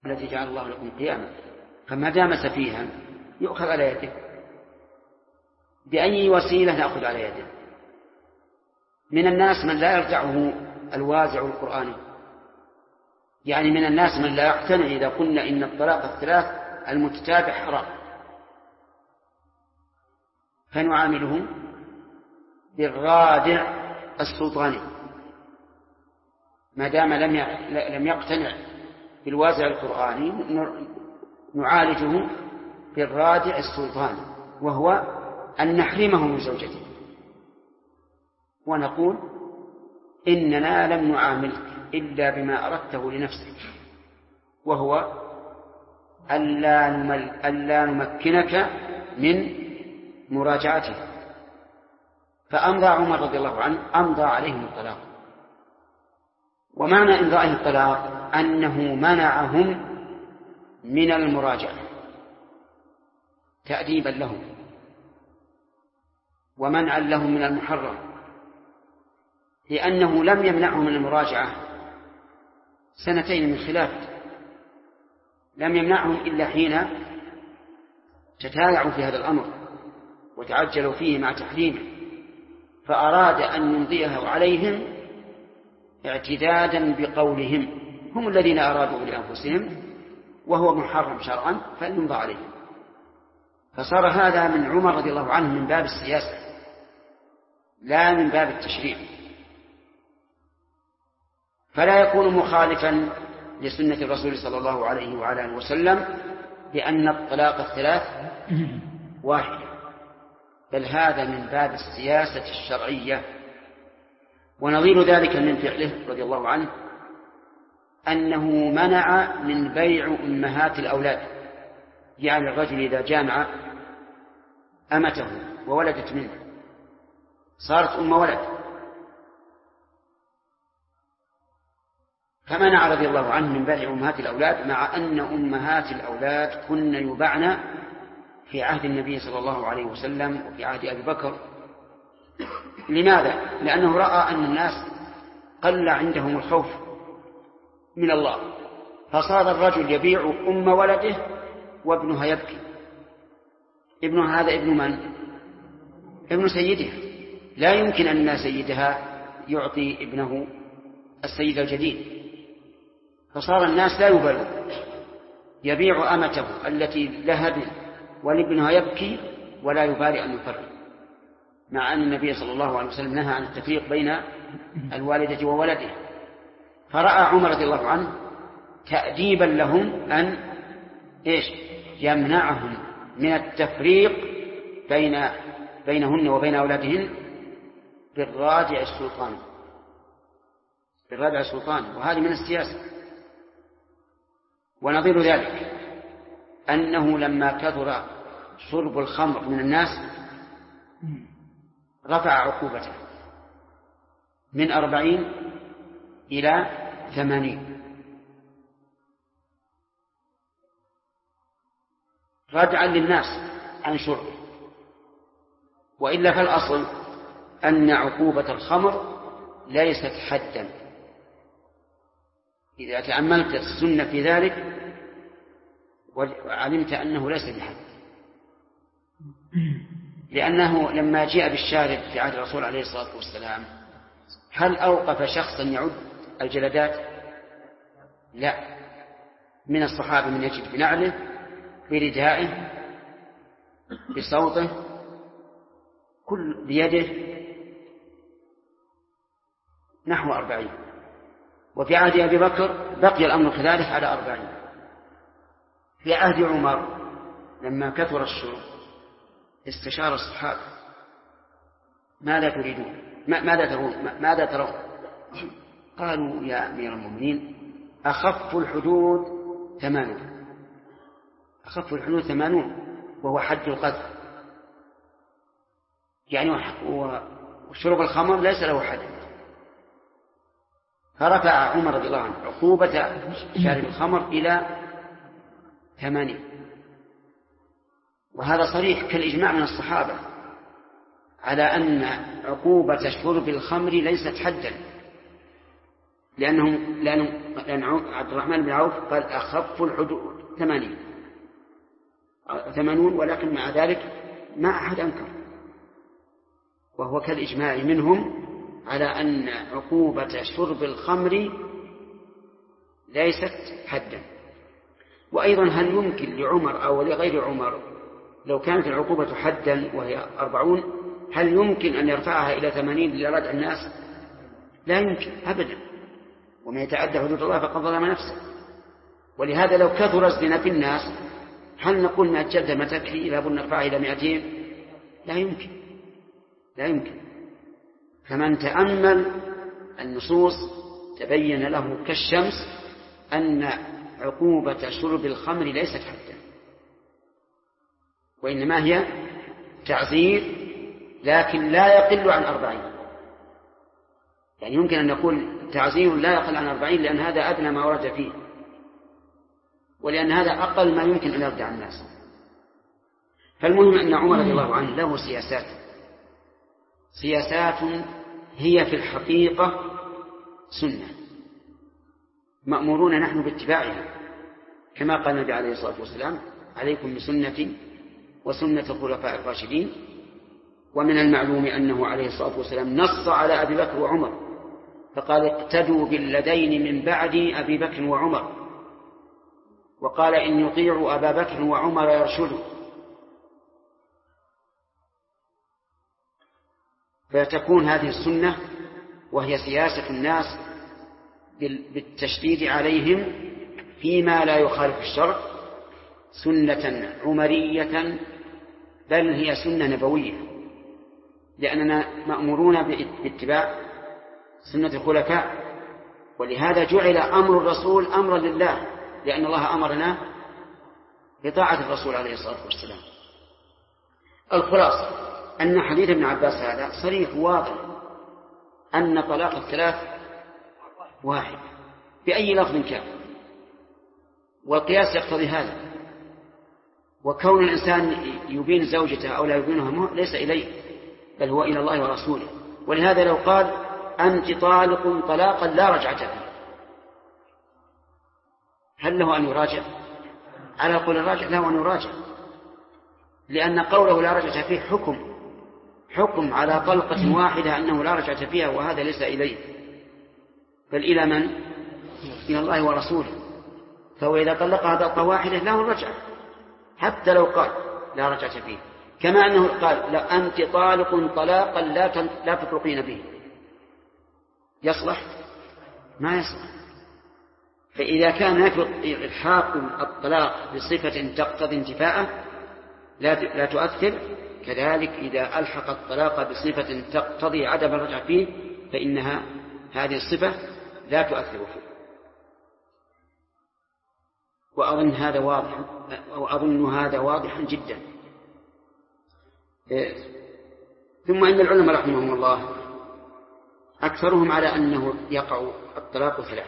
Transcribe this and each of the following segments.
التي جعل الله لكم قياما، فما دام سفيها يؤخذ على يده، بأي وسيلة نأخذ على يده. من الناس من لا يرجعه الوازع القرآني، يعني من الناس من لا يقتنع إذا قلنا إن الطلاق الثلاث المتتابع حرام، فنعامله بالرادع السلطاني، ما دام لم يقتنع بالوازع القرآني نعالجه بالرادع السلطاني، وهو أن نحرمه من زوجته ونقول إننا لم نعاملك إلا بما أردته لنفسك، وهو ألا نمكنك من مراجعته. فأمضى عمر رضي الله عنه أمضى عليهم الطلاق. ومعنى إمضائه الطلاق أنه منعهم من المراجعة تأديبا لهم ومنعا لهم من المحرم، لأنه لم يمنعهم من المراجعة سنتين من خلاف، لم يمنعهم إلا حين تتايعوا في هذا الأمر وتعجلوا فيه مع تحريمه، فأراد أن يمضيه عليهم اعتدادا بقولهم، هم الذين أرادوا لأنفسهم وهو محرم شرعا فليمضى عليهم. فصار هذا من عمر رضي الله عنه من باب السياسة لا من باب التشريع، فلا يكون مخالفا لسنة الرسول صلى الله عليه وعلى آله وسلم لأن الطلاق الثلاث واحد، بل هذا من باب السياسة الشرعية. ونظير ذلك من فعله رضي الله عنه أنه منع من بيع أمهات الأولاد، يعني الرجل إذا جامع أمته وولدت منه صارت أم ولد، فمنع رضي الله عنه من بيع أمهات الأولاد، مع أن أمهات الأولاد كن يباعن في عهد النبي صلى الله عليه وسلم وفي عهد أبي بكر. لماذا؟ لأنه رأى أن الناس قل عندهم الخوف من الله، فصار الرجل يبيع أم ولده وابنها يبكي. ابنها هذا ابن من؟ ابن سيدها، لا يمكن أن سيدها يعطي ابنه السيد الجديد، فصار الناس لا يبالون، يبيع أمته التي لها ابن ولابنها يبكي ولا يبالي أن يفرق، مع أن النبي صلى الله عليه وسلم نهى عن التفريق بين الوالدة وولدها. فرأى عمر رضي الله عنه تأديبا لهم أن يمنعهم من التفريق بينهن وبين أولادهن بالرادع السلطاني، وهذه من السياسة. ونظير ذلك أنه لما كثر شرب الخمر من الناس رفع عقوبته من 40 إلى 80 ردعا للناس عن شربه، وإلا فالأصل أن عقوبة الخمر ليست حدا. إذا تأملت السنة في ذلك وعلمت أنه ليس بحد، لأنه لما جاء بالشارب في عهد الرسول عليه الصلاة والسلام هل أوقف شخصا يعد الجلدات؟ لا، من الصحابة من يجد بنعله بردائه بصوته كل بيده نحو 40، وفي عهد أبي بكر بقي الأمر كذلك على 40. في عهد عمر لما كثر الشرب استشار الصحابة ماذا تريدون، ماذا ترون؟ قالوا يا أمير المؤمنين أخف الحدود 80، أخف الحدود 80 وهو حد القذف، يعني وشرب الخمر ليس له حد. فرفع عمر رضي الله عنه عقوبة شارب الخمر إلى 80، وهذا صريح كالإجماع من الصحابة على أن عقوبة شرب الخمر ليست حدا، لأن عبد الرحمن بن عوف قال أخف الحدود 80، ولكن مع ذلك ما أحد أنكر، وهو كالإجماع منهم على أن عقوبة شرب الخمر ليست حدا. وأيضا هل يمكن لعمر أو لغير عمر لو كانت العقوبة حدا وهي 40 هل يمكن أن يرفعها إلى 80 لردع الناس؟ لا يمكن أبدا، ومن يتعدى حدود الله فقد ظلم نفسه. ولهذا لو كثر الزنا في الناس هل نقول 100 جلدة ما تكفي إذا بنا نرفعها إلى 200؟ لا يمكن. فمن تأمل النصوص تبين له كالشمس أن عقوبة شرب الخمر ليست حدا، وإنما هي تعزير، لكن لا يقل عن 40. يعني يمكن أن نقول تعزير لا يقل عن 40 لأن هذا أدنى ما ورد فيه، ولأن هذا أقل ما يمكن أن يردع الناس. فالمهم أن عمر رضي الله عنه له سياسات هي في الحقيقة سنة مأمورون نحن باتباعها، كما قال النبي عليه الصلاة والسلام: عليكم بسنتي وسنة الخلفاء الراشدين. ومن المعلوم أنه عليه الصلاة والسلام نص على أبي بكر وعمر فقال: اقتدوا بالذين من بعد أبي بكر وعمر، وقال: إن يطيعوا أبا بكر وعمر يرشدوا. فتكون هذه السنة وهي سياسة الناس بالتشديد عليهم فيما لا يخالف الشرع سنة عمرية، بل هي سنة نبوية، لأننا مأمورون باتباع سنة الخلفاء. ولهذا جعل أمر الرسول أمرا لله، لأن الله أمرنا بطاعة الرسول عليه الصلاة والسلام. الخلاصة أن حديث ابن عباس هذا صريح واضح أن طلاق الثلاث واحد بأي لفظ كان، والقياس يقتضي هذا. وكون الإنسان يبين زوجته أو لا يبينها ليس إليه، بل هو إلى الله ورسوله. ولهذا لو قال: أنت طالق طلاقا لا رجعة فيه، هل له أن يراجع؟ على قول الراجع له أن يراجع، لأن قوله لا رجعة فيه حكم على طلقة واحدة أنه لا رجعة فيها، وهذا ليس إليه بل إلى من؟ إلى الله ورسوله. فهو إذا طلقها طلقة واحدة له الرجعة حتى لو قال لا رجعة فيه، كما أنه قال: لا أنت طالق طلاقا لا تطلقين به. يصلح؟ ما يصلح. فإذا كان إلحاق الطلاق بصفة تقتضي انتفاءه لا تؤثر، كذلك إذا ألحق الطلاق بصفة تقتضي عدم الرجعة فيه فإنها هذه الصفة لا تؤثر فيه. وأظن هذا واضح جدا. ثم إن العلماء رحمهم الله أكثرهم على أنه يقع الطلاق 3،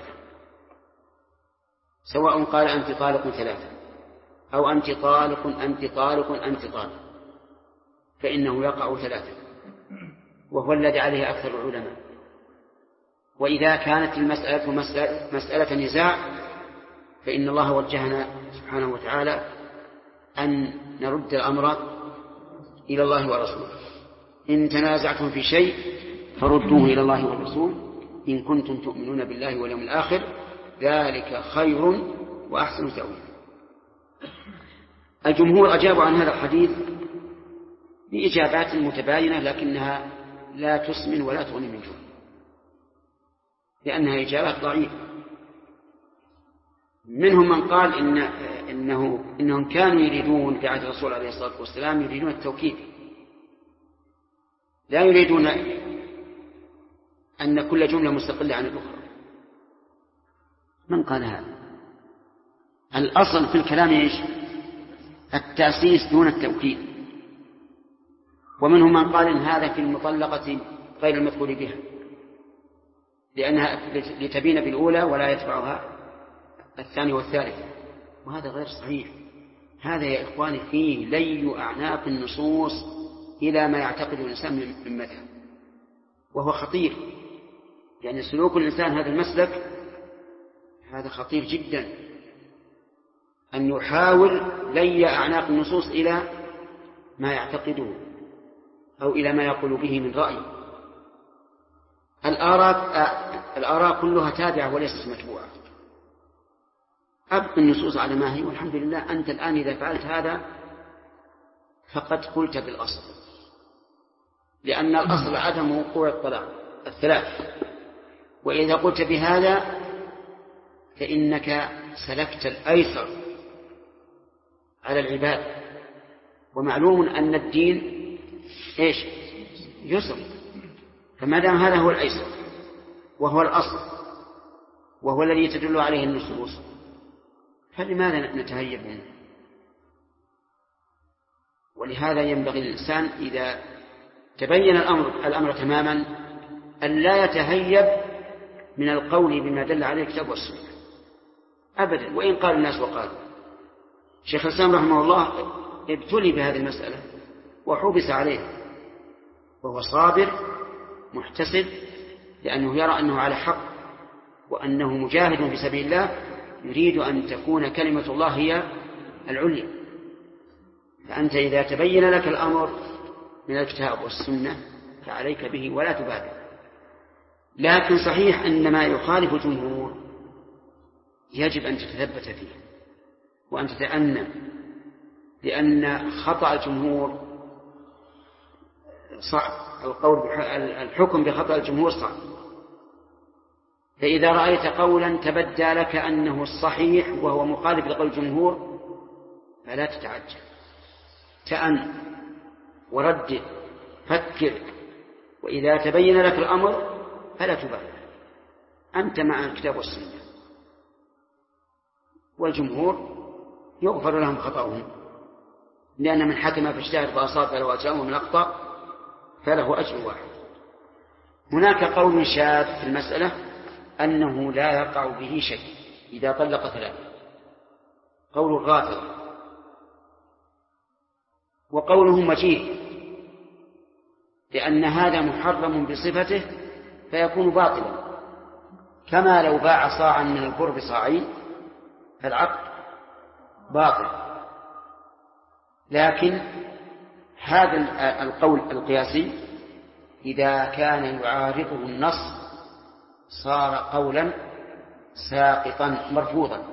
سواء قال أنت طالق 3 أو أنت طالق أنت طالق أنت طالق، فإنه يقع 3، وهو الذي عليه أكثر العلماء. وإذا كانت المسألة مسألة نزاع فإن الله وجهنا سبحانه وتعالى أن نرد الأمر إلى الله ورسوله: إن تنازعتم في شيء فردوه إلى الله والرسول إن كنتم تؤمنون بالله واليوم الآخر ذلك خير وأحسن تأويلا. الجمهور أجابوا عن هذا الحديث بإجابات متباينة، لكنها لا تسمن ولا تغني من جوع، لأنها إجابات ضعيفة. منهم من قال إنهم كانوا يريدون في عهد الرسول عليه الصلاة والسلام يريدون التوكيد، لا يريدون أن كل جملة مستقلة عن الأخرى. من قال هذا؟ الأصل في الكلام إيش؟ التأسيس دون التوكيد. ومنهم من قال إن هذا في المطلقة غير المدخول بها، لأنها لتبين بالأولى ولا يتبعها الثاني والثالث، وهذا غير صحيح. هذا يا إخواني فيه لي أعناق النصوص إلى ما يعتقد الإنسان من مذهب، وهو خطير. يعني سلوك الإنسان هذا المسلك هذا خطير جدا، أن يحاول لي أعناق النصوص إلى ما يعتقده أو إلى ما يقول به من رأي. الآراء كلها تابعة وليست متبوعة. أبقى النصوص على ما هي، والحمد لله أنت الآن إذا فعلت هذا فقد قلت بالأصل، لأن الأصل عدم وقوع الطلاق الثلاث، وإذا قلت بهذا فإنك سلكت الأيسر على العباد، ومعلوم أن الدين إيش؟ يسر، فما دام هذا هو الأيسر وهو الأصل وهو الذي تدل عليه النصوص فلماذا نتهيب منه؟ ولهذا ينبغي الإنسان إذا تبين الأمر تماما أن لا يتهيب من القول بما دل عليه الكتاب والسنة أبدا، وإن قال الناس وقالوا. شيخ الإسلام رحمه الله ابتلي بهذه المسألة وحبس عليها، وهو صابر محتسب لأنه يرى أنه على حق وأنه مجاهد في سبيل الله يريد أن تكون كلمة الله هي العليا. فأنت إذا تبين لك الأمر من الكتاب والسنة فعليك به ولا تبادر. لكن صحيح أن ما يخالف الجمهور يجب أن تتثبت فيه وأن تتأنى، لأن خطأ الجمهور صعب، الحكم بخطأ الجمهور صعب. فإذا رأيت قولا تبدى لك أنه الصحيح وهو مخالف لقول الجمهور فلا تتعجل، تأن وردد فكر، وإذا تبين لك الأمر فلا تبالغ، أنت مع الكتاب والسنة، والجمهور يغفر لهم خطأهم، لأن من حكم فاجتهد فأصاب فله أجرهم ومن أخطأ فله أجر واحد. هناك قول شاذ في المسألة أنه لا يقع به شيء إذا طلق ثلاثة، قول الرافضة، وقولهم وجيه، لأن هذا محرم بصفته فيكون باطلا، كما لو باع صاعا من البر بصاعين فالعقد باطل. لكن هذا القول القياسي إذا كان يعارضه النص صار قولا ساقطا مرفوضا،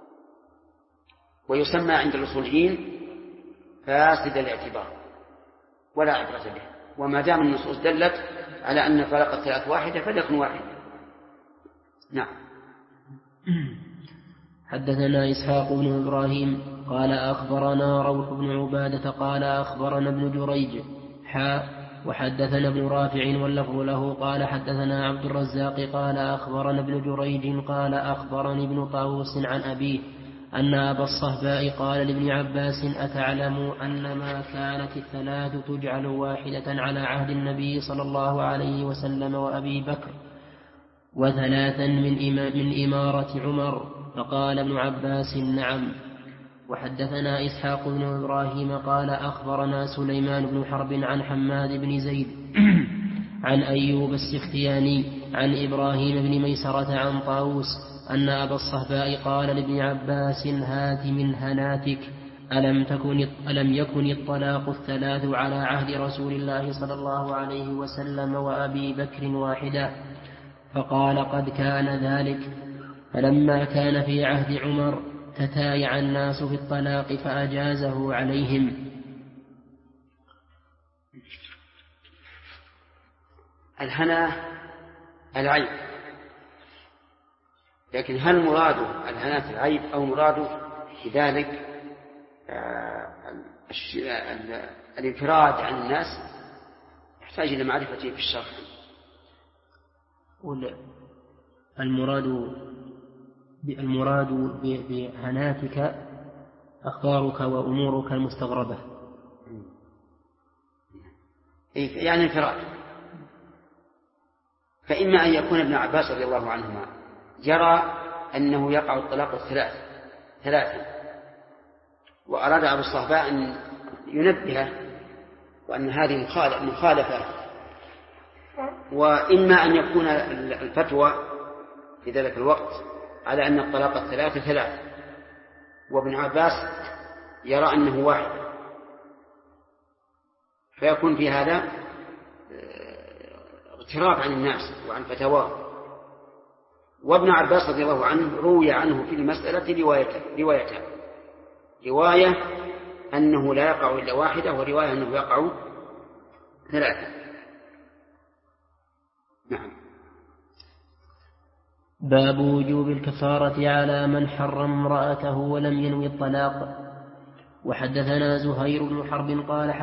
ويسمى عند الأصوليين فاسد الاعتبار ولا عبرة به. وما دام النصوص دلت على أن طلاق الثلاث واحدة فليكن واحدة. نعم. حدثنا إسحاق بن إبراهيم قال أخبرنا روح بن عبادة قال أخبرنا ابن جريج وحدثنا ابن رافع واللفظ له قال حدثنا عبد الرزاق قال أخبرنا ابن جريج قال أخبرني ابن طاووس عن أبيه أن أبا الصهباء قال لابن عباس أتعلم أن ما كانت الثلاث تجعل واحدة على عهد النبي صلى الله عليه وسلم وأبي بكر وثلاثا من إمارة عمر؟ فقال ابن عباس نعم. وحدثنا إسحاق بن إبراهيم قال أخبرنا سليمان بن حرب عن حماد بن زيد عن أيوب السختياني عن إبراهيم بن ميسرة عن طاووس أن أبا الصهباء قال لابن عباس هات من هناتك ألم يكن الطلاق الثلاث على عهد رسول الله صلى الله عليه وسلم وأبي بكر واحدة؟ فقال قد كان ذلك، فلما كان في عهد عمر تتايع الناس في الطلاق فأجازه عليهم. الهنا العيب، لكن هل مراده الهنا في العيب أو مراده بذلك الانفراد عن الناس يحتاج إلى معرفته في الشرح. المراد بهناتك أخبارك وأمورك المستغربة، يعني انفراد. فإما أن يكون ابن عباس رضي الله عنهما يرى أنه يقع الطلاق ثلاثا، وأراد أبو الصهباء أن ينبهه وأن هذه مخالفة وإما أن يكون الفتوى في ذلك الوقت على أن الطلاق الثلاثة ثلاث، وابن عباس يرى أنه واحد، فيكون في هذا اغتراب عن الناس وعن فتواه. وابن عباس رضي الله عنه روي عنه في المسألة روايتان: رواية أنه لا يقع إلا واحدة، ورواية أنه يقع ثلاثة. نعم. باب وجوب الكفارة على من حرم امرأته ولم ينوي الطلاق. وحدثنا زهير بن حرب قال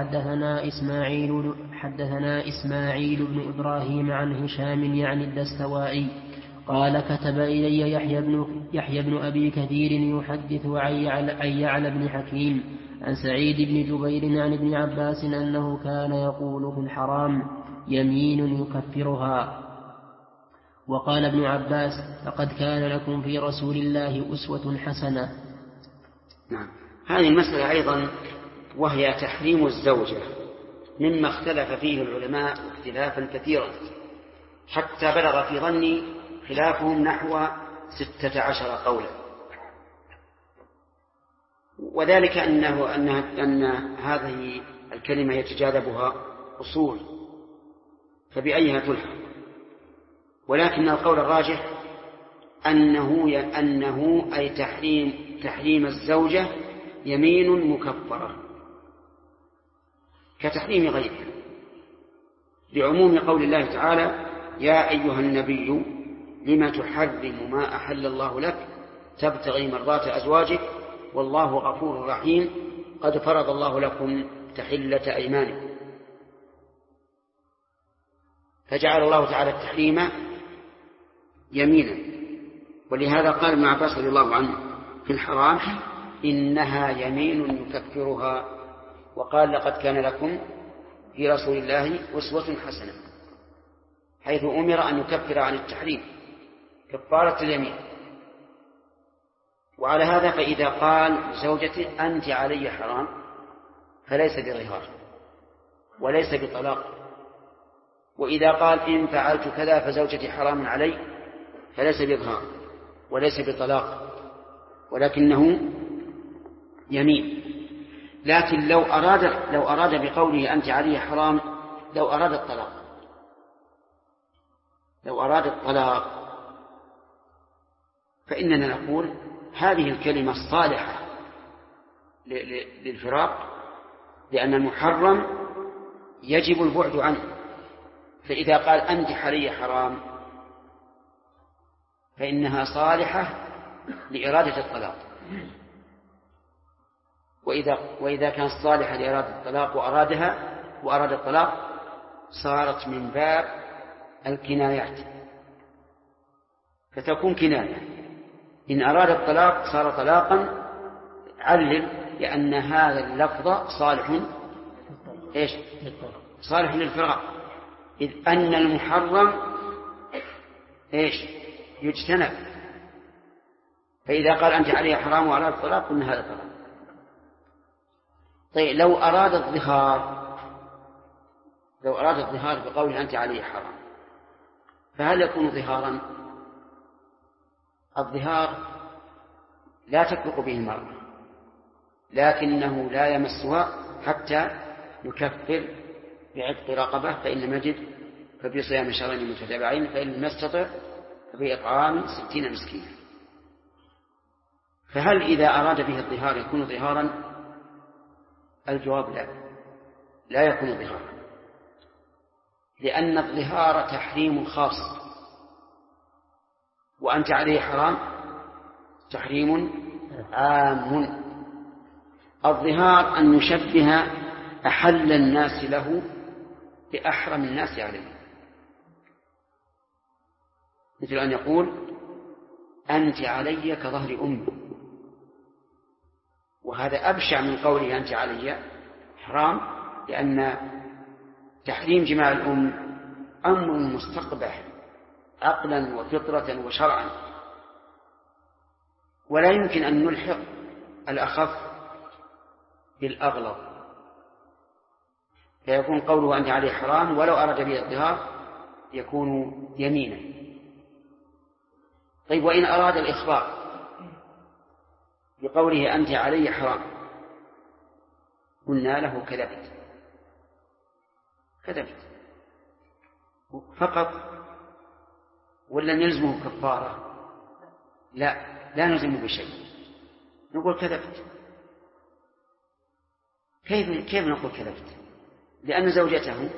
حدثنا إسماعيل بن إبراهيم عن هشام يعني الدستوائي قال كتب إلي يحيى بن أبي كثير يحدث عن يعلى بن حكيم عن سعيد بن جبير عن ابن عباس أنه كان يقول في الحرام يمين يكفرها. وقال ابن عباس لقد كان لكم في رسول الله أسوة حسنة. نعم. هذه المسألة أيضا وهي تحريم الزوجة مما اختلف فيه العلماء اختلافا كثيرا، حتى بلغ في ظني خلافهم نحو 16 قولا، وذلك أن هذه الكلمة يتجاذبها أصول، فبأيها تلحق. ولكن القول الراجح أنه أي تحريم الزوجة يمين مكفرة كتحريم غيرها، لعموم قول الله تعالى: يا أيها النبي لم تحرم ما أحل الله لك تبتغي مرضات أزواجك والله غفور رحيم قد فرض الله لكم تحلة أيمانكم. فجعل الله تعالى التحريم يمينا، ولهذا قال ابن عباس رضي الله عنه في الحرام إنها يمين يكفرها، وقال لقد كان لكم في رسول الله أسوة حسنة، حيث أمر أن يكفر عن التحريم كفارة اليمين. وعلى هذا فإذا قال زوجتي أنت علي حرام فليس بظهار وليس بطلاق، وإذا قال إن فعلت كذا فزوجتي حرام علي فليس بظهار وليس بطلاق، ولكنه يمين. لكن لو أراد بقوله أنت علي حرام لو أراد الطلاق فإننا نقول هذه الكلمة الصالحة للفراق، لأن المحرم يجب البعد عنه. فإذا قال أنت علي حرام فإنها صالحة لإرادة الطلاق، وإذا كانت صالحة لإرادة الطلاق وأراد الطلاق صارت من باب الكنايات، فتكون كناية. إن أراد الطلاق صار طلاقا علل، لأن هذا اللفظ صالح للفراق، إذ أن المحرم يجتنب. فإذا قال أنت علي حرام وأراد الطلاق قلنا هذا طلاق. طيب لو أراد الظهار بقوله أنت علي حرام فهل يكون ظهارا؟ الظهار لا تطلق به المرأة، لكنه لا يمسها حتى يكفر بعتق رقبة، فإن لم يجد فبصيام شهرين متتابعين، فإن لم يستطع فبإطعام 60 مسكينا. فهل إذا أراد به الظهار يكون ظهارا؟ الجواب لا يكون ظهارا، لأن الظهار تحريم خاص، وأنت عليه حرام تحريم عام. الظهار أن يشبه أحل الناس له بأحرم الناس عليه، مثل أن يقول أنت علي كظهر أمي، وهذا أبشع من قوله أنت علي حرام، لأن تحريم جماع الأم أمر مستقبح عقلا وفطرة وشرعا، ولا يمكن أن نلحق الأخف بالأغلظ، فيكون قوله أنت عليه حرام ولو أراد به الظهار يكون يمينا. طيب وإن أراد الإخبار بقوله أنت علي حرام قلنا له كذبت فقط ولا نلزمه كفارة؟ لا نلزمه بشيء، نقول كذبت. كيف نقول كذبت؟ لأن زوجته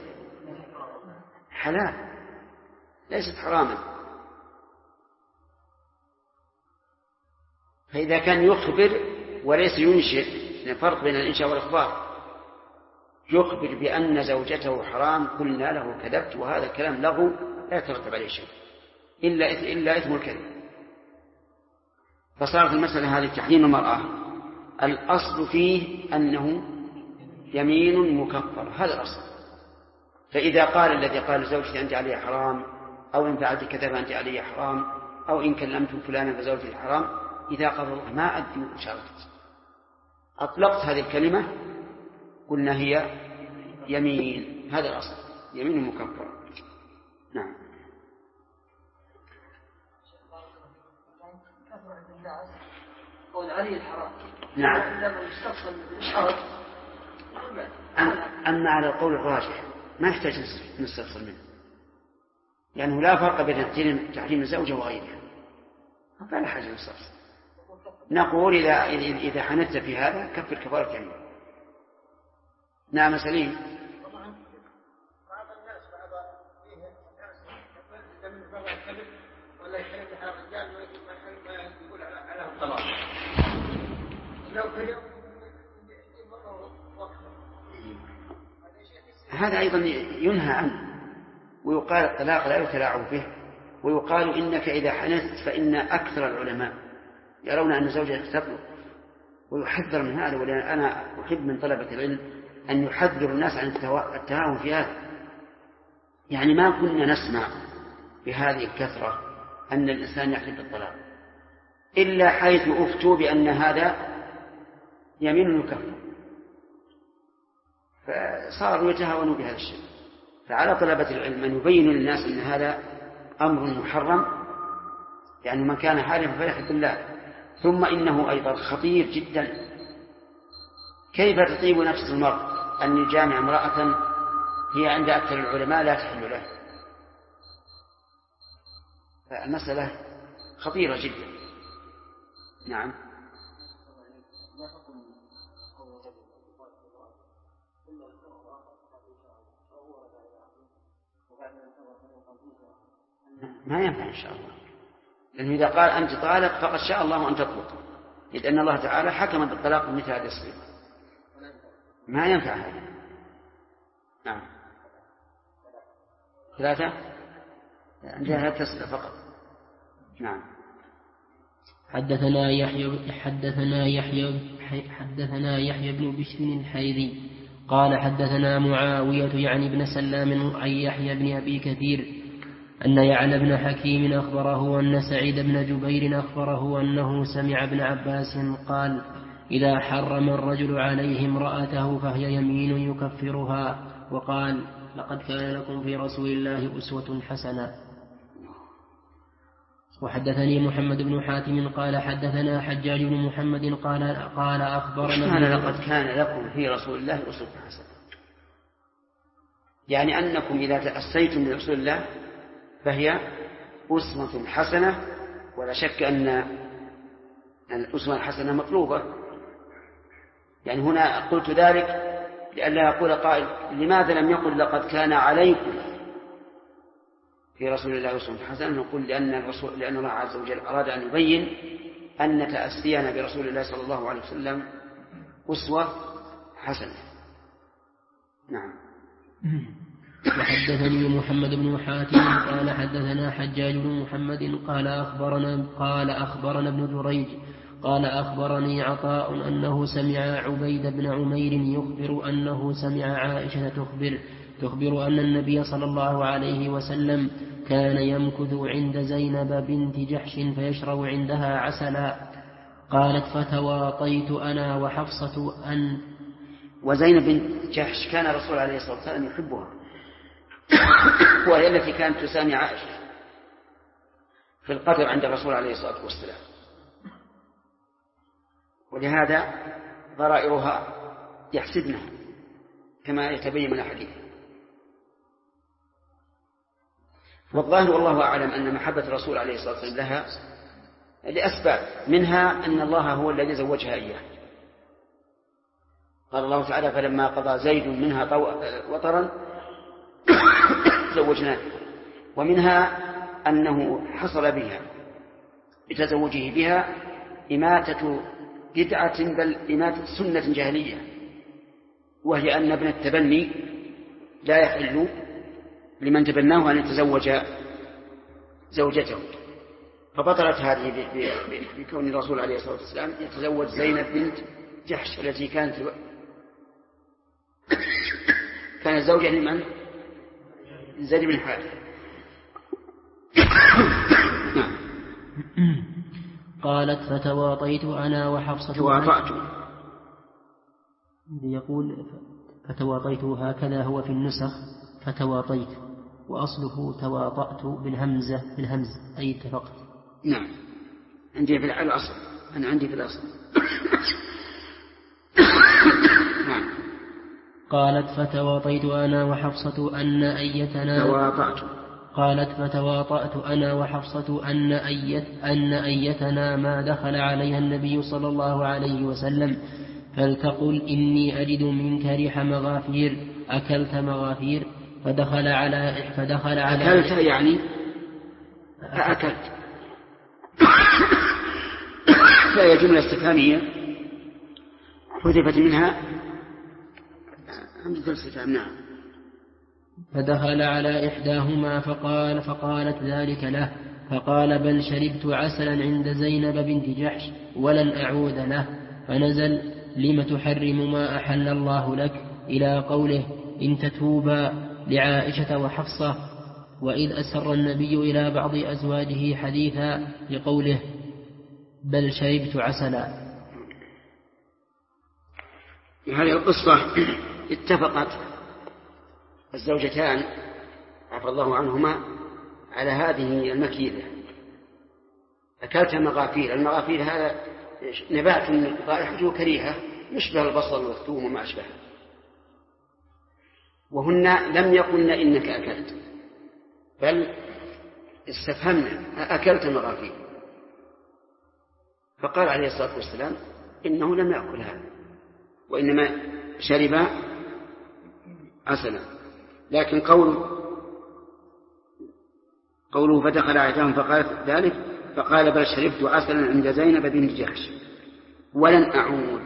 حلال ليست حراما. فإذا كان يخبر وليس ينشئ، فرق بين الإنشاء والإخبار، يخبر بأن زوجته حرام قلنا له كذبت، وهذا الكلام له لا يترتب عليه شيء إلا إثم الكذب. فصارت المسألة هذه تحريم المرأة الأصل فيه أنه يمين مكفر، هذا الأصل. فإذا قال الذي قال لزوجتي أنت علي حرام، أو إن فعلت كذا أنت علي حرام، أو إن كلمت فلانا فزوجتي حرام، إذا قال الله ما أدري شرطت أطلقت هذه الكلمة قلنا هي يمين، هذا الأصل، يمين مكفر. نعم. قول علي الحرام. نعم. أما على القول الراجح ما يحتاج نستفصل منه، لأنه لا فرق بين تحريم الزوجة وغيرها، فلا حاجة نستفصل. نقول إذا حنثت في هذا كفر كفارة يمين. نعم سليم. بعض الناس ولا يحرم على الرجال ما يقول على الطلاق لو كذب هذا أيضا ينهى عنه، ويقال الطلاق لا يتلاعب به، ويقال إنك إذا حنثت فإن أكثر العلماء يرون أن زوجها تطلق، ويحذر من هذا. ولأن أنا أحب من طلبة العلم أن يحذر الناس عن التهاون في هذا. يعني ما كنا نسمع بهذه الكثرة أن الإنسان يحلف بالطلاق إلا حيث أفتوا بأن هذا يمين مكفر، فصاروا يتهاونوا بهذا الشيء. فعلى طلبة العلم أن يبينوا للناس أن هذا أمر محرم، يعني من كان حالفا فليحلف بالله. ثم إنه أيضا خطير جدا، كيف تطيب نفس المرء أن يجامع امرأة هي عند أكثر العلماء لا تحل له؟ فالمسألة خطيرة جدا. نعم. ما ينفع إن شاء الله، لأنه إذا قال أنت طالق فقد شاء الله أن تطلق، إذ أن الله تعالى حكم بالطلاق مثل هذا الصيغة، ما ينفع هذا. نعم. 3 عندها تسلة فقط. نعم. حدثنا يحيى بن بشر الحيري قال حدثنا معاوية يعني بن سلام عن يحيى بن أبي كثير أن يعلى بن حكيم أخبره أن سعيد بن جبير أخبره أنه سمع ابن عباس قال إذا حرم الرجل عليه امرأته فهي يمين يكفرها. وقال لقد كان لكم في رسول الله أسوة حسنة. وحدثني محمد بن حاتم قال حدثنا حجاج بن محمد قال أخبرنا لقد كان لكم في رسول الله أسوة حسنة، يعني أنكم إذا تأسيتم برسول الله فهي أسوة حسنة، ولا شك أن الأسوة الحسنة مطلوبة. يعني هنا قلت ذلك لئلا يقول قائل لماذا لم يقل لقد كان عليكم في رسول الله أسوة حسنة؟ نقول لأن الله عز وجل أراد أن يبين أن تأسينا برسول الله صلى الله عليه وسلم أسوة حسنة. نعم. وحدثني محمد بن حاتم قال حدثنا حجاج بن محمد قال أخبرنا ابن جريج قال أخبرني عطاء أنه سمع عبيد بن عمير يخبر أنه سمع عائشة تخبر أن النبي صلى الله عليه وسلم كان يمكث عند زينب بنت جحش فيشرب عندها عسلا. قالت فتواطيت أنا وحفصة أن وزينب بنت جحش كان الرسول عليه الصلاة والسلام يحبها، وهي التي كانت تسامي عائشة في القتل عند الرسول عليه الصلاة والسلام، ولهذا ضرائرها يحسدنها كما يتبين من الحديث. والظاهر والله أعلم أن محبة الرسول عليه الصلاة والسلام لها لأسباب، منها أن الله هو الذي زوجها إياه. قال الله تعالى: فلما قضى زيد منها وطرا زوجناه. ومنها أنه حصل بها بتزوجه بها إماتة بدعة، بل إماتة سنة جاهلية، وهي أن ابن التبني لا يحل لمن تبناه أن يتزوج زوجته، فبطلت هذه بكون الرسول عليه الصلاة والسلام يتزوج زينب بنت جحش التي كانت زوجة لمن؟ زيد بن حارثة. قالت: فتواطيت أنا وحفصة. تواطأت يقول فتواطيت، هكذا هو في النسخ فتواطيت، وأصله تواطأت بالهمز أي اتفقت. نعم، عندي في الأصل، أنا عندي في الأصل. نعم. قالت: فتواطيت أنا وحفصة أن أيتنا. تواطأت. قالت: فتواطأت أنا وحفصة أن أيتنا ما دخل عليها النبي صلى الله عليه وسلم فلتقل إني أجد منك ريح مغافير، أكلت مغافير؟ فدخل على أكلت يعني أكلت، فهي جملة استفهامية حذفت منها همزة الاستفهام. نعم. فدخل على إحداهما فقالت ذلك له، فقال: بل شربت عسلا عند زينب بنت جحش ولن أعود له. فنزل: لم تحرم ما أحل الله لك، إلى قوله: إن تتوبا، لعائشة وحفصة. وإذ أسر النبي إلى بعض أزواجه حديثا لقوله: بل شربت عسلا. هذه القصة اتفقت الزوجتان عفى الله عنهما على هذه المكيدة. أكلت مغافير. المغافير هذا نبات رائحته كريهة يشبه البصل والثوم وما أشبهه، وهن لم يقلن إنك أكلت، بل استفهمنا أكلت مغافير. فقال عليه الصلاة والسلام إنه لم يأكل هذا، وإنما شرب عسلا. لكن قوله فدخل عليهم فقالت ذلك، فقال: بل شربت عسلا عند زينب بنت جحش ولن أعود.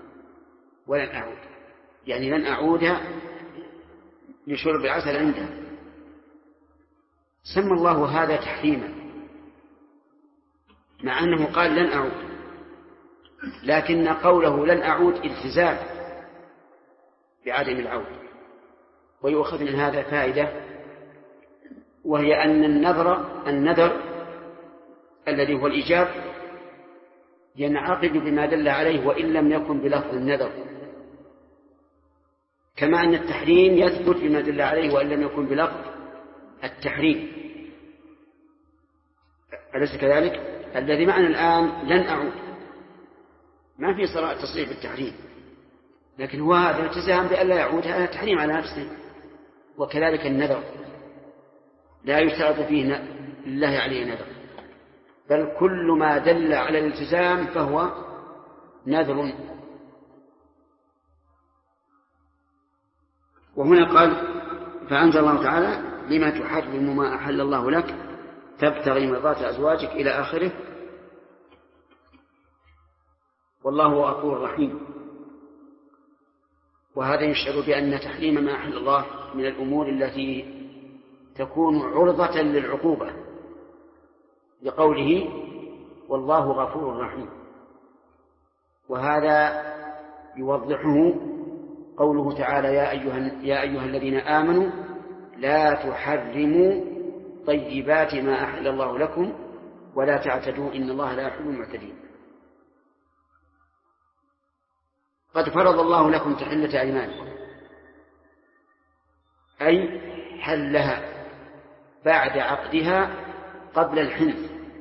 يعني لن أعود لشرب العسل عندها. سمى الله هذا تحريما، مع أنه قال لن أعود، لكن قوله لن أعود التزام بعدم العود. ويؤخذ من هذا فائدة، وهي أن النذر الذي هو الإيجاب ينعقد بما دل عليه وإن لم يكن بلفظ النذر، كما أن التحريم يثبت بما دل عليه وإن لم يكن بلفظ التحريم. أليس كذلك؟ الذي معنا الآن لن أعود ما في تصريح بالتحريم، لكن هو هذا التزام بأن لا يعود، هذا تحريم على نفسه. وكذلك النذر لا يشترط فيه لله عليه نذر، بل كل ما دل على الالتزام فهو نذر. وهنا قال: فأنزل الله تعالى: لما تحرم ما أحل الله لك تبتغي مرضات أزواجك إلى آخره. والله غفور رحيم. وهذا يشعر بأن تحريم ما أحل الله من الأمور التي تكون عرضة للعقوبة، لقوله: والله غفور رحيم. وهذا يوضحه قوله تعالى: يا أيها الذين آمنوا لا تحرموا طيبات ما أحل الله لكم ولا تعتدوا إن الله لا يحب المعتدين. قد فرض الله لكم تحلة أيمانكم، أي حلها بعد عقدها قبل الحنث،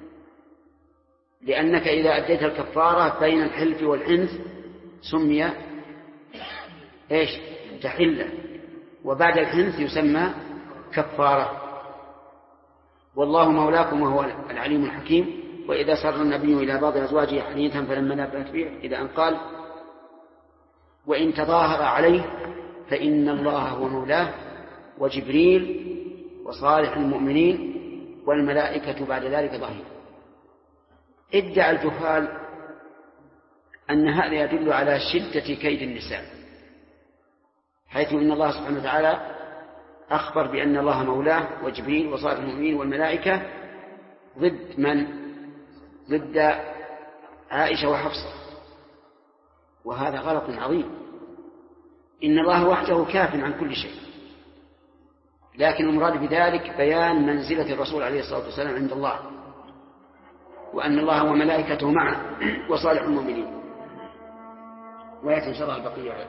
لأنك إذا أديت الكفارة بين الحلف والحنث سمي إيش؟ تحلة، وبعد الحنث يسمى كفارة. والله مولاكم وهو العليم الحكيم. وإذا سر النبي إلى بعض أزواجه حديثا فلما نبأت به إلى أن قال وإن تظاهر عليه فإن الله هو مولاه وجبريل وصالح المؤمنين والملائكة بعد ذلك ظهير. ادعى الجهال أن هذا يدل على شدة كيد النساء، حيث إن الله سبحانه وتعالى أخبر بأن الله مولاه وجبريل وصالح المؤمنين والملائكة ضد من؟ ضد عائشة وحفصة، وهذا غلط عظيم. إن الله وحده كاف عن كل شيء، لكن المراد بذلك بيان منزلة الرسول عليه الصلاة والسلام عند الله، وأن الله وملائكته معه وصالح المؤمنين. ويأتي إن شاء الله البقية.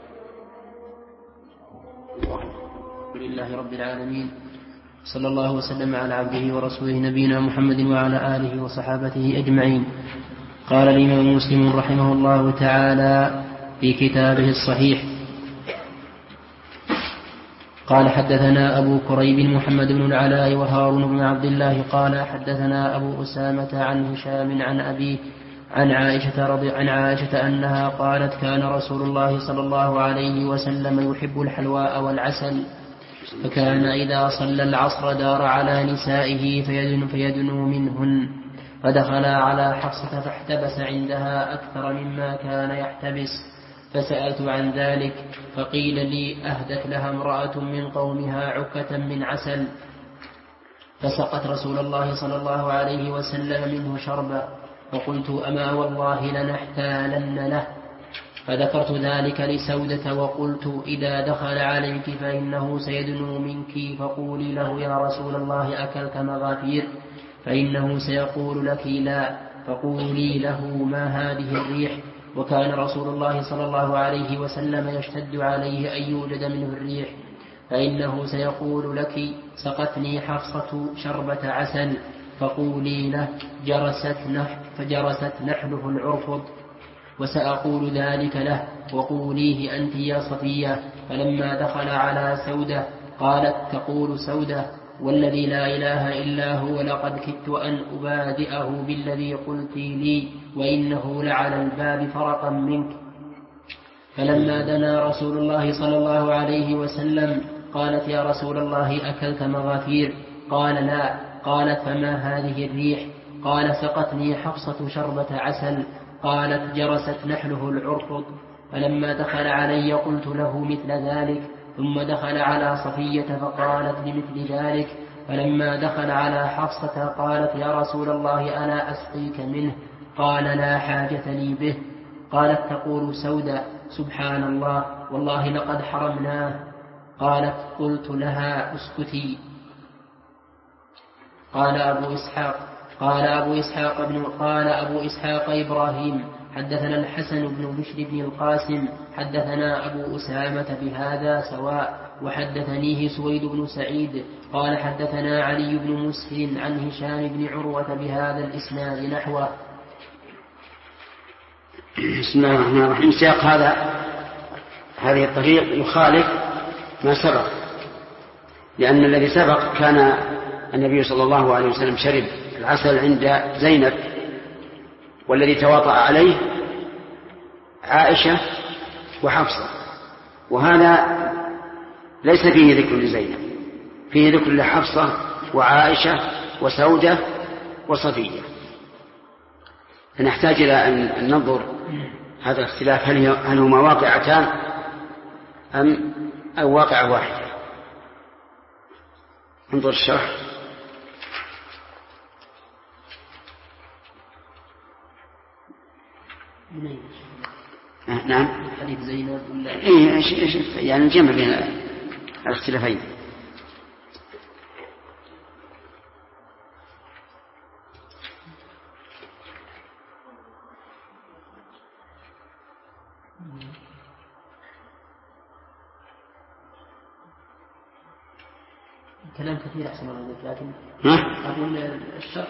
لله رب العالمين، صلى الله وسلم على عبده ورسوله نبينا محمد وعلى آله وصحابته أجمعين. قال الإمام مسلم رحمه الله تعالى في كتابه الصحيح: قال حدثنا أبو كريب محمد بن العلاء وهارون بن عبد الله قال حدثنا أبو أسامة عن هشام عن أبيه عن عائشة أنها قالت كان رسول الله صلى الله عليه وسلم يحب الحلواء والعسل، فكان إذا صلى العصر دار على نسائه فيدنو منهن، فدخل على حفصة فاحتبس عندها أكثر مما كان يحتبس، فسألت عن ذلك فقيل لي أهدت لها امرأة من قومها عكة من عسل، فسقت رسول الله صلى الله عليه وسلم منه شربا، فقلت أما والله لنحتالن له، فذكرت ذلك لسودة وقلت إذا دخل عليك فإنه سيدنو منك فقولي له يا رسول الله أكلت مغافير، فإنه سيقول لك لا، فقولي له ما هذه الريح. وكان رسول الله صلى الله عليه وسلم يشتد عليه أن يوجد منه الريح، فإنه سيقول لك سقتني حفصة شربة عسل، فقولي له فجرست نحله العرفض، وسأقول ذلك له وقوليه أنت يا صفية. فلما دخل على سودة قالت تقول سودة والذي لا إله إلا هو لقد كدت أن أبادئه بالذي قلت لي وإنه لعلى الباب فرقا منك. فلما دنا رسول الله صلى الله عليه وسلم قالت يا رسول الله أكلت مغافير؟ قال لا. قالت فما هذه الريح؟ قال سقتني حفصة شربة عسل. قالت جرست نحله العرفض. فلما دخل علي قلت له مثل ذلك، ثم دخل على صفية فقالت بمثل ذلك. فلما دخل على حفصة قالت يا رسول الله ألا أسقيك منه؟ قال لا حاجة لي به. قالت تقول سودة سبحان الله والله لقد حرمناه. قالت قلت لها اسكتي. قال أبو إسحاق إبراهيم حدثنا الحسن بن بشر بن القاسم حدثنا أبو أسامة بهذا سواء، وحدثنيه سويد بن سعيد قال حدثنا علي بن مسهر عن هشام بن عروة بهذا الإسناد نحوه. بسم الله الرحمن الرحيم. سياق هذه الطريق يخالف ما سبق، لأن الذي سبق كان النبي صلى الله عليه وسلم شرب العسل عند زينب، والذي تواطأ عليه عائشة وحفصة، وهذا ليس فيه ذكر لزينب، فيه ذكر لحفصة وعائشة وسودة وصفية. فنحتاج إلى أن ننظر هذا الاختلاف هل هما واقعتان أو واقعة واحدة. انظر الشرح. نعم حديث زينب يعني الجمع بين الاختلافين. كلام كثير أحسن الله عليك، لكن أقول الشرح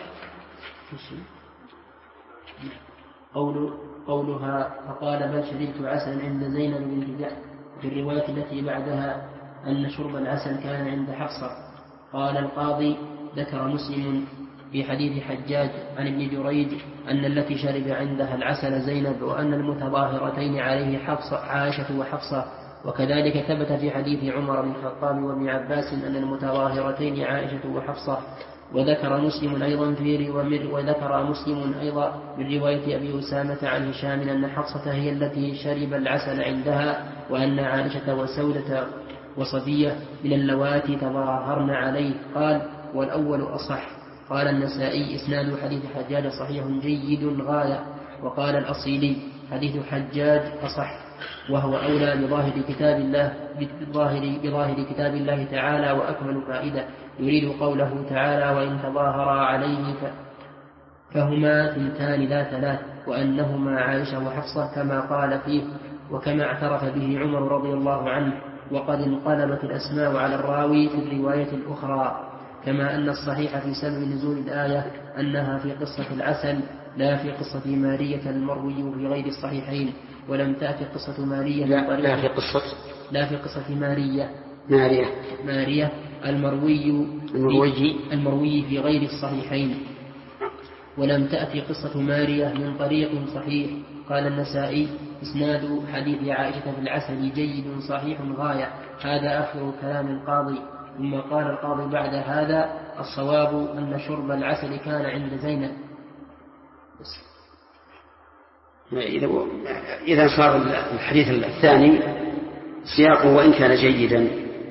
قولها فقال بل شربت عسلا عند زينب بنت جحش، في الرواية التي بعدها أن شرب العسل كان عند حفصة. قال القاضي ذكر مسلم في حديث حجاج عن ابن جريج أن التي شرب عندها العسل زينب، وأن المتظاهرتين عليه عائشة وحفصة. وكذلك ثبت في حديث عمر بن الخطاب وابن عباس أن المتظاهرتين عائشة وحفصة. وذكر مسلم أيضا من رواية أبي أسامة عن هشام أن حفصة هي التي شرب العسل عندها، وأن عائشة وسودة وصفية من اللواتي تظاهرن عليه. قال والأول أصح. قال النسائي إسناد حديث حجاج صحيح جيد غاية. وقال الأصيلي حديث حجاج أصح، وهو أولى بظاهر كتاب الله تعالى وأكمل فائدة. يريد قوله تعالى وإن تظاهرا عليه فهما ثنتان لا ثلاث، وأنهما عائشة وحفصة كما قال فيه وكما اعترف به عمر رضي الله عنه. وقد انقلبت الأسماء على الراوي في الرواية الأخرى، كما أن الصحيح في سبب نزول الآية أنها في قصة العسل لا في قصة مارية المروي في غير الصحيحين. ولم تأتي قصة مارية لا في قصة مارية المروي في غير الصحيحين. ولم تأتي قصة مارية من طريق صحيح. قال النسائي إسناد حديث عائشة في العسل جيد صحيح غاية. هذا آخر كلام القاضي. ثم قال القاضي بعد هذا الصواب أن شرب العسل كان عند زينب. إذا صار الحديث الثاني سياقه وإن كان جيدا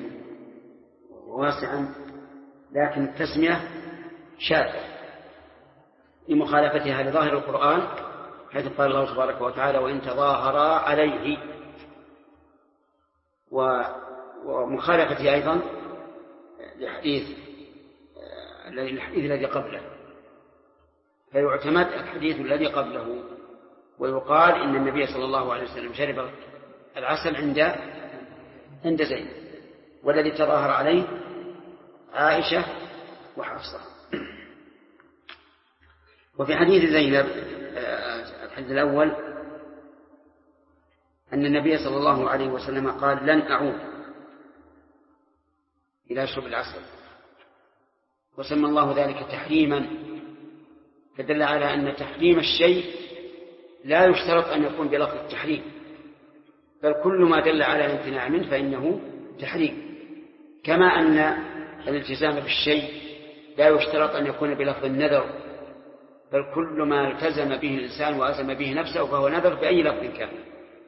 واسعا، لكن التسمية شاذة لمخالفتها لظاهر القرآن، حيث قال الله تبارك وتعالى وإن تظاهرا عليه، ومخالفتها أيضا الحديث الذي قبله، فيعتمد الحديث الذي قبله، ويقال إن النبي صلى الله عليه وسلم شرب العسل عند زينب، والذي تظاهر عليه عائشة وحفصة. وفي حديث زينب الحديث الأول أن النبي صلى الله عليه وسلم قال لن أعود إلى شرب العسل، وسمى الله ذلك تحريما، فدل على أن تحريم الشيء لا يشترط أن يكون بلفظ التحريم، بل كل ما دل على الامتناع منه فإنه تحريم. كما أن الالتزام بالشيء لا يشترط أن يكون بلفظ النذر، بل كل ما التزم به الإنسان وأزم به نفسه فهو نذر بأي لفظ كان.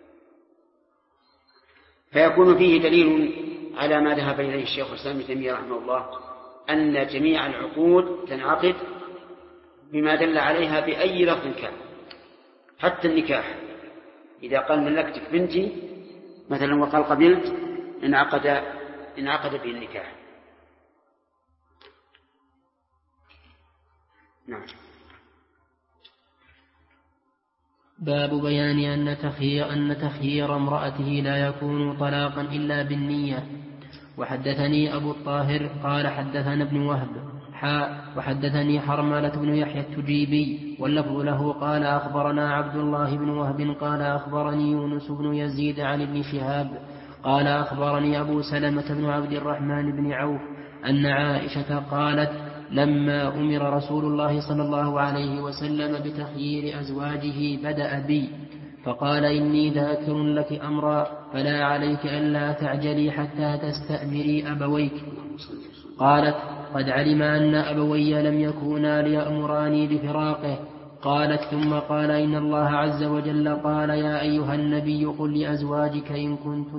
فيكون فيه دليل على ما ذهب إليه الشيخ الإسلام ابن تيمية رحمه الله، أن جميع العقود تنعقد بما دل عليها بأي لفظ كان، حتى النكاح. إذا قال ملكتك بنتي مثلا وقال قبلت انعقد به النكاح. نعم. باب بيان أن تخيير امرأته لا يكون طلاقا إلا بالنية. وحدثني أبو الطاهر قال حدثنا ابن وهب وحدثني حرملة بن يحيى التجيبي واللفظ له قال أخبرنا عبد الله بن وهب قال أخبرني يونس بن يزيد عن ابن شهاب قال أخبرني أبو سلمة بن عبد الرحمن بن عوف أن عائشة قالت لما أمر رسول الله صلى الله عليه وسلم بتخيير أزواجه بدأ بي فقال إني ذاكر لك أمرا فلا عليك ألا تعجلي حتى تستأمري أبويك. قالت قد علم أن أبوي لم يكونا ليأمراني بفراقه. قالت ثم قال إن الله عز وجل قال يا أيها النبي قل لأزواجك إن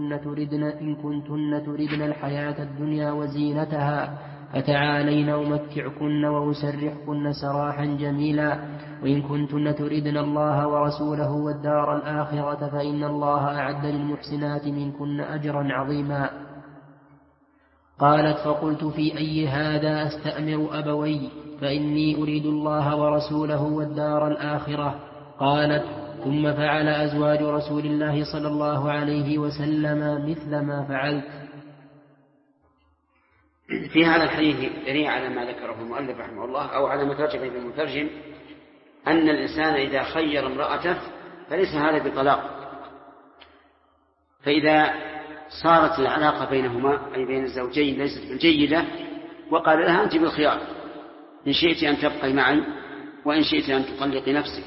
كنتن تردن الحياة الدنيا وزينتها فتعالين أمتعكن وأسرحكن سراحا جميلا وإن كنتن تردن الله ورسوله والدار الآخرة فإن الله أعد للمحسنات منكن أجرا عظيما. قالت فقلت في أي هذا أستأمر أبوي فإني أريد الله ورسوله والدار الآخرة. قالت ثم فعل أزواج رسول الله صلى الله عليه وسلم مثل ما فعلت. في هذا الحديث دليل على ما ذكره المؤلف رحمه الله أو على ما ترجم به المترجم، أن الإنسان إذا خير امرأته فليس هذا بطلاق. فإذا صارت العلاقة بينهما أي بين الزوجين ليست بالجيدة وقال لها أنت بالخيار، إن شئت أن تبقي معي وإن شئت أن تطلقي نفسك،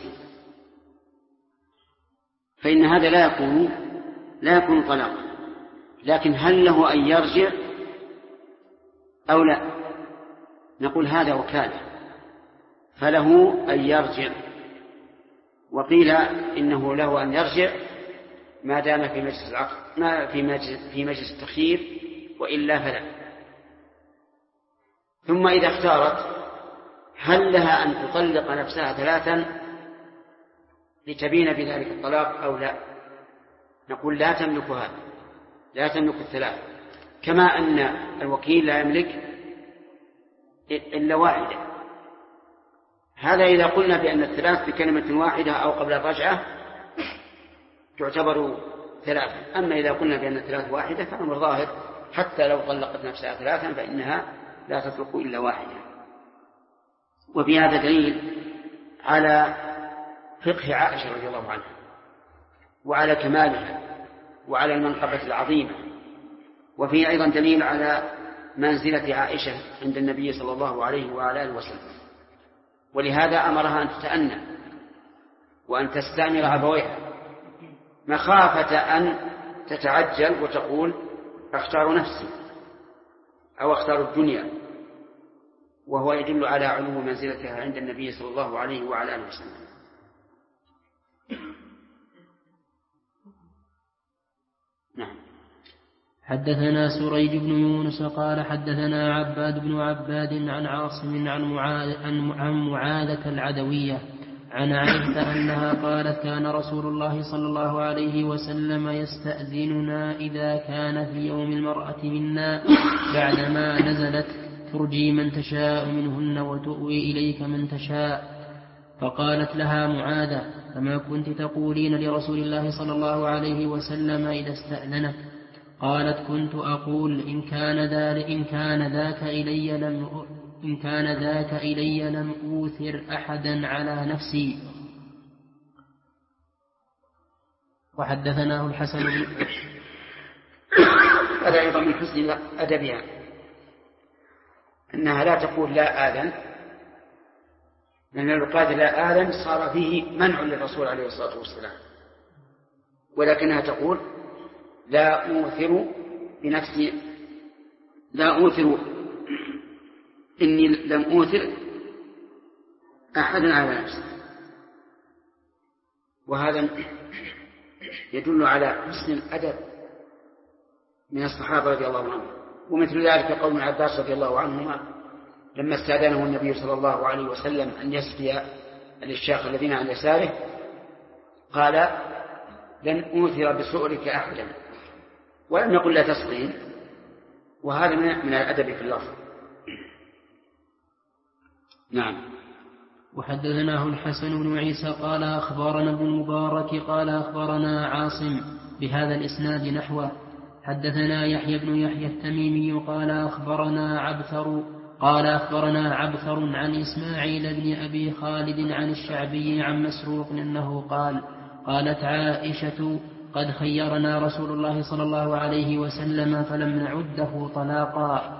فإن هذا لا يكون طلاق. لكن هل له أن يرجع أو لا؟ نقول هذا وكالة، فله أن يرجع. وقيل إنه له أن يرجع ما دام في مجلس العقد، ما في مجلس التخيير، وإلا فلا. ثم إذا اختارت هل لها أن تطلق نفسها 3 لتبين بذلك الطلاق أو لا؟ نقول لا تملك هذا، لا تملك 3، كما أن الوكيل لا يملك إلا 1. هذا إذا قلنا بأن 3 بكلمة واحدة أو قبل الرجعة تعتبر 3. أما إذا قلنا بأن 3 واحدة فأمر ظاهر، حتى لو طلقت نفسها 3 فإنها لا تطلق إلا 1. وفي هذا دليل على فقه عائشة رضي الله عنها وعلى كمالها وعلى المنقبة العظيمة، وفيه أيضا دليل على منزلة عائشة عند النبي صلى الله عليه وعلى آله وسلم. ولهذا أمرها أن تتأنى وأن تستأمر أبويها مخافة أن تتعجل وتقول أختار نفسي أو أختار الدنيا، وهو يدل على علو منزلتها عند النبي صلى الله عليه وعلى آله وسلم. نعم. حدثنا سريج بن يونس قال حدثنا عباد بن عباد عن عاصم عن معاذة العدوية عن عائشة أنها قالت كان رسول الله صلى الله عليه وسلم يستأذننا إذا كان في يوم المرأة منا بعدما نزلت ترجي من تشاء منهن وتؤوي إليك من تشاء. فقالت لها معاذة فما كنت تقولين لرسول الله صلى الله عليه وسلم إذا استأذنك؟ قالت كنت أقول إن كان ذاك إلي لم أوثر أحدا على نفسي. وحدثناه الحسن هذا أيضا من حسن أدبها أنها لا تقول لا آذن، لأن لو قال لا آذن صار فيه منع للرسول عليه الصلاة والسلام، ولكنها تقول لا أوثر بنفسي، لا أوثر، إني لم أوثر أحدا على نفسي. وهذا يدل على حسن الأدب من الصحابة رضي الله عنهم. ومثل ذلك قول ابن عباس رضي الله عنهما لما استأذنه النبي صلى الله عليه وسلم أن يسقي الشيخ الذين عن يساره قال لن أوثر بسؤرك أحدا، ولم يقل لا تسقين، وهذا من الأدب في اللفظ. نعم. وحدثناه الحسن بن عيسى قال أخبرنا ابن المبارك قال أخبرنا عاصم بهذا الإسناد نحوه. حدثنا يحيى بن يحيى التميمي قال أخبرنا عبثر عن إسماعيل بن أبي خالد عن الشعبي عن مسروق أنه قال قالت عائشة قد خيرنا رسول الله صلى الله عليه وسلم فلم نعده طلاقا.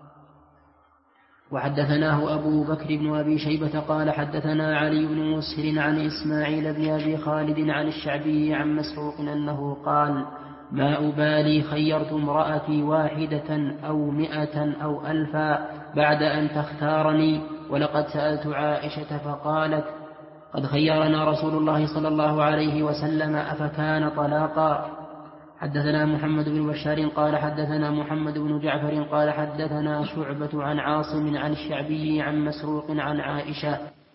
وحدثناه أبو بكر بن أبي شيبة قال حدثنا علي بن مسهر عن إسماعيل بن أبي خالد عن الشعبي عن مسروق أنه قال ما أبالي خيرت امرأتي 1 أو 100 أو 1000 بعد أن تختارني، ولقد سألت عائشة فقالت قد خيرنا رسول الله صلى الله عليه وسلم أفكان طلاقا. حدثنا محمد بن بشار قال حدثنا محمد بن جعفر قال حدثنا شعبة عن عاصم عن الشعبي عن مسروق عن عائشة